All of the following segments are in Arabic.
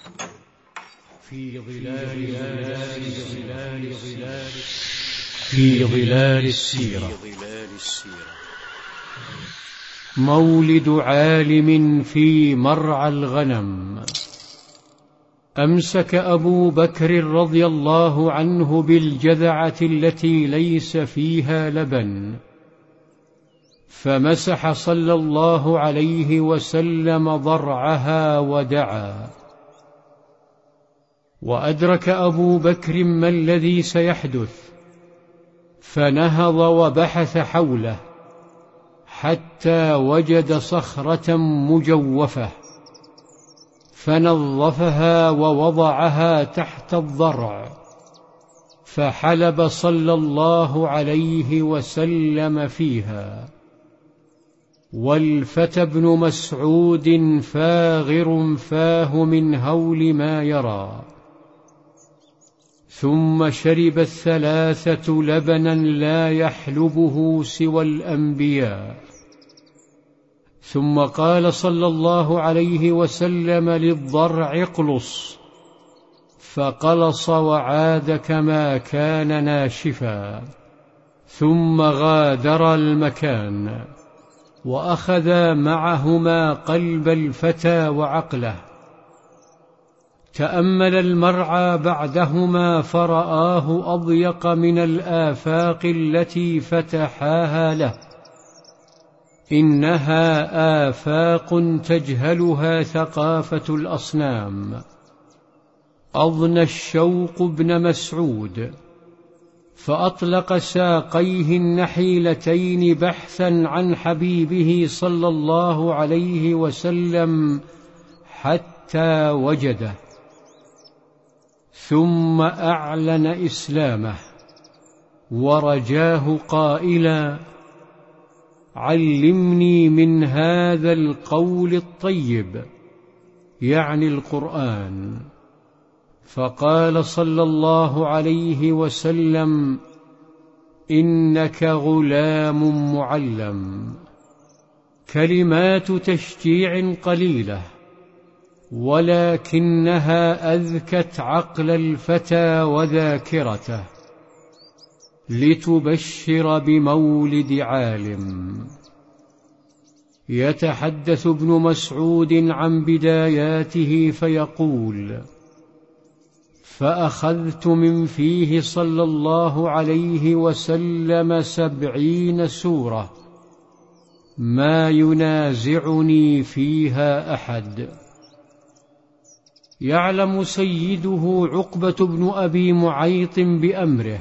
في ظلال السيرة. مولد عالم في مرعى الغنم. أمسك أبو بكر رضي الله عنه بالجذعة التي ليس فيها لبن، فمسح صلى الله عليه وسلم ضرعها ودعا. وأدرك أبو بكر ما الذي سيحدث، فنهض وبحث حوله حتى وجد صخرة مجوفة، فنظفها ووضعها تحت الضرع، فحلب صلى الله عليه وسلم فيها. والفتى ابن مسعود فاغر فاه من هول ما يرى، ثم شرب الثلاثة لبنا لا يحلبه سوى الأنبياء. ثم قال صلى الله عليه وسلم للضرع اقلص، فقلص وعاد كما كان ناشفا، ثم غادر المكان، وأخذا معهما قلب الفتى وعقله. تأمل المرعى بعدهما فرآه أضيق من الآفاق التي فتحاها له، إنها آفاق تجهلها ثقافة الأصنام. أضنى الشوق ابن مسعود، فأطلق ساقيه النحيلتين بحثا عن حبيبه صلى الله عليه وسلم حتى وجده، ثم أعلن إسلامه ورجاه قائلا: علمني من هذا القول الطيب، يعني القرآن. فقال صلى الله عليه وسلم: إنك غلام معلم. كلمات تشجيع قليلة، ولكنها أذكت عقل الفتى وذاكرته، لتبشر بمولد عالم. يتحدث ابن مسعود عن بداياته فيقول: فأخذت من فيه صلى الله عليه وسلم 70 سورة ما ينازعني فيها أحد. يعلم سيده عقبة بن أبي معيط بأمره،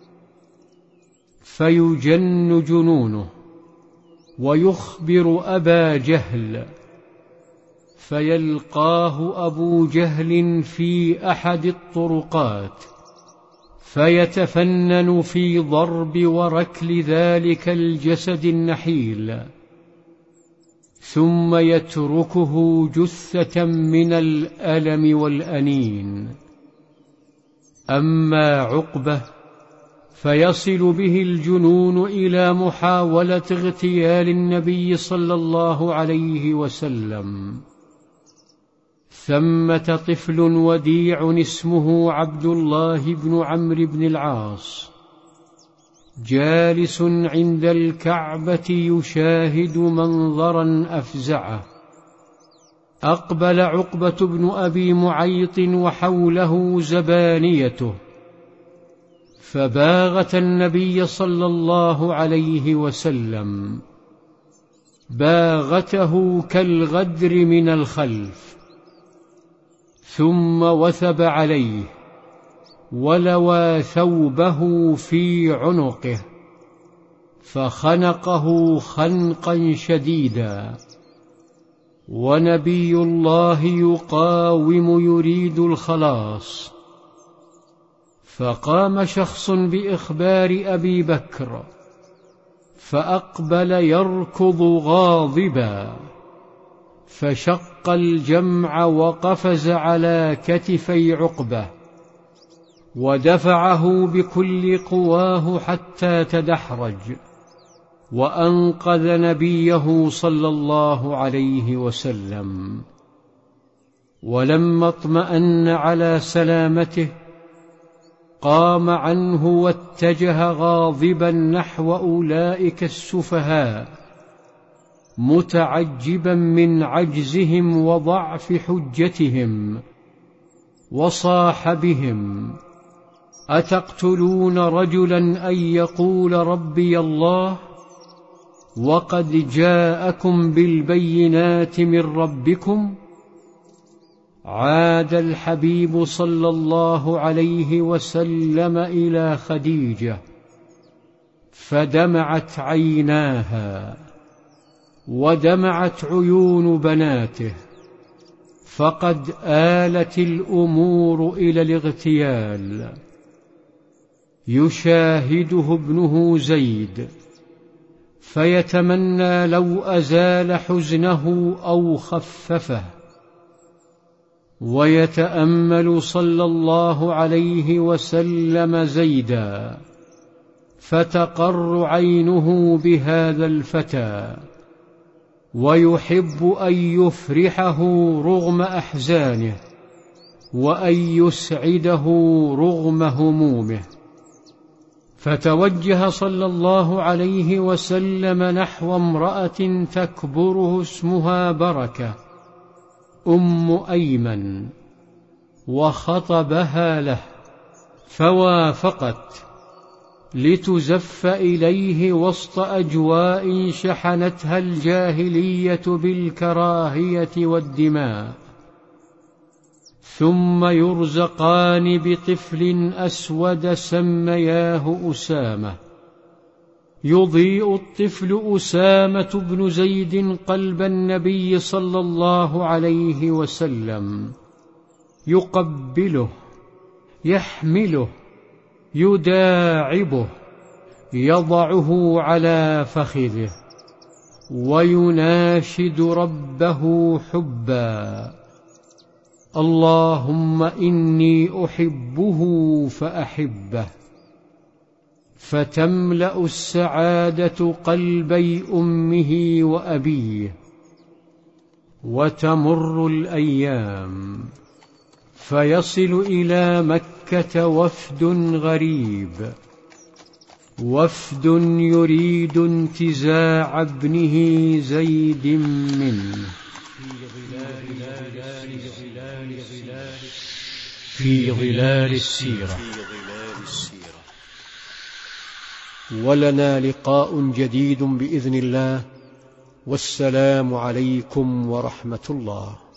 فيجن جنونه، ويخبر أبا جهل، فيلقاه أبو جهل في أحد الطرقات، فيتفنن في ضرب وركل ذلك الجسد النحيل، ثم يتركه جثة من الألم والأنين. أما عقبة فيصل به الجنون إلى محاولة اغتيال النبي صلى الله عليه وسلم. ثمة طفل وديع اسمه عبد الله بن عمرو بن العاص، جالس عند الكعبة يشاهد منظرا أفزعه. أقبل عقبة بن أبي معيط وحوله زبانيته، فباغت النبي صلى الله عليه وسلم، باغته كالغدر من الخلف، ثم وثب عليه ولوى ثوبه في عنقه، فخنقه خنقا شديدا. ونبي الله يقاوم يريد الخلاص، فقام شخص بإخبار أبي بكر، فأقبل يركض غاضبا، فشق الجمع وقفز على كتفي عقبة، ودفعه بكل قواه حتى تدحرج، وأنقذ نبيه صلى الله عليه وسلم. ولما اطمأن على سلامته قام عنه واتجه غاضبا نحو أولئك السفهاء متعجبا من عجزهم وضعف حجتهم، وصاح بهم: أتقتلون رجلا أن يقول ربي الله وقد جاءكم بالبينات من ربكم؟ عاد الحبيب صلى الله عليه وسلم إلى خديجة فدمعت عيناها ودمعت عيون بناته، فقد آلت الأمور إلى الاغتيال. يشاهده ابنه زيد فيتمنى لو أزال حزنه أو خففه، ويتأمل صلى الله عليه وسلم زيدا فتقر عينه بهذا الفتى، ويحب أن يفرحه رغم أحزانه وأن يسعده رغم همومه. فتوجه صلى الله عليه وسلم نحو امرأة تكبره اسمها بركة أم أيمن وخطبها له، فوافقت لتزف إليه وسط أجواء شحنتها الجاهلية بالكراهية والدماء، ثم يرزقان بطفل أسود سمياه أسامة. يضيء الطفل أسامة بن زيد قلب النبي صلى الله عليه وسلم، يقبله، يحمله، يداعبه، يضعه على فخذه، ويناشد ربه حبا: اللهم إني أحبه فأحبه. فتملأ السعادة قلبي أمه وأبيه، وتمر الأيام، فيصل إلى مكة وفد غريب، وفد يريد انتزاع ابنه زيد منه. في ظلال السيرة. ولنا لقاء جديد بإذن الله، والسلام عليكم ورحمة الله.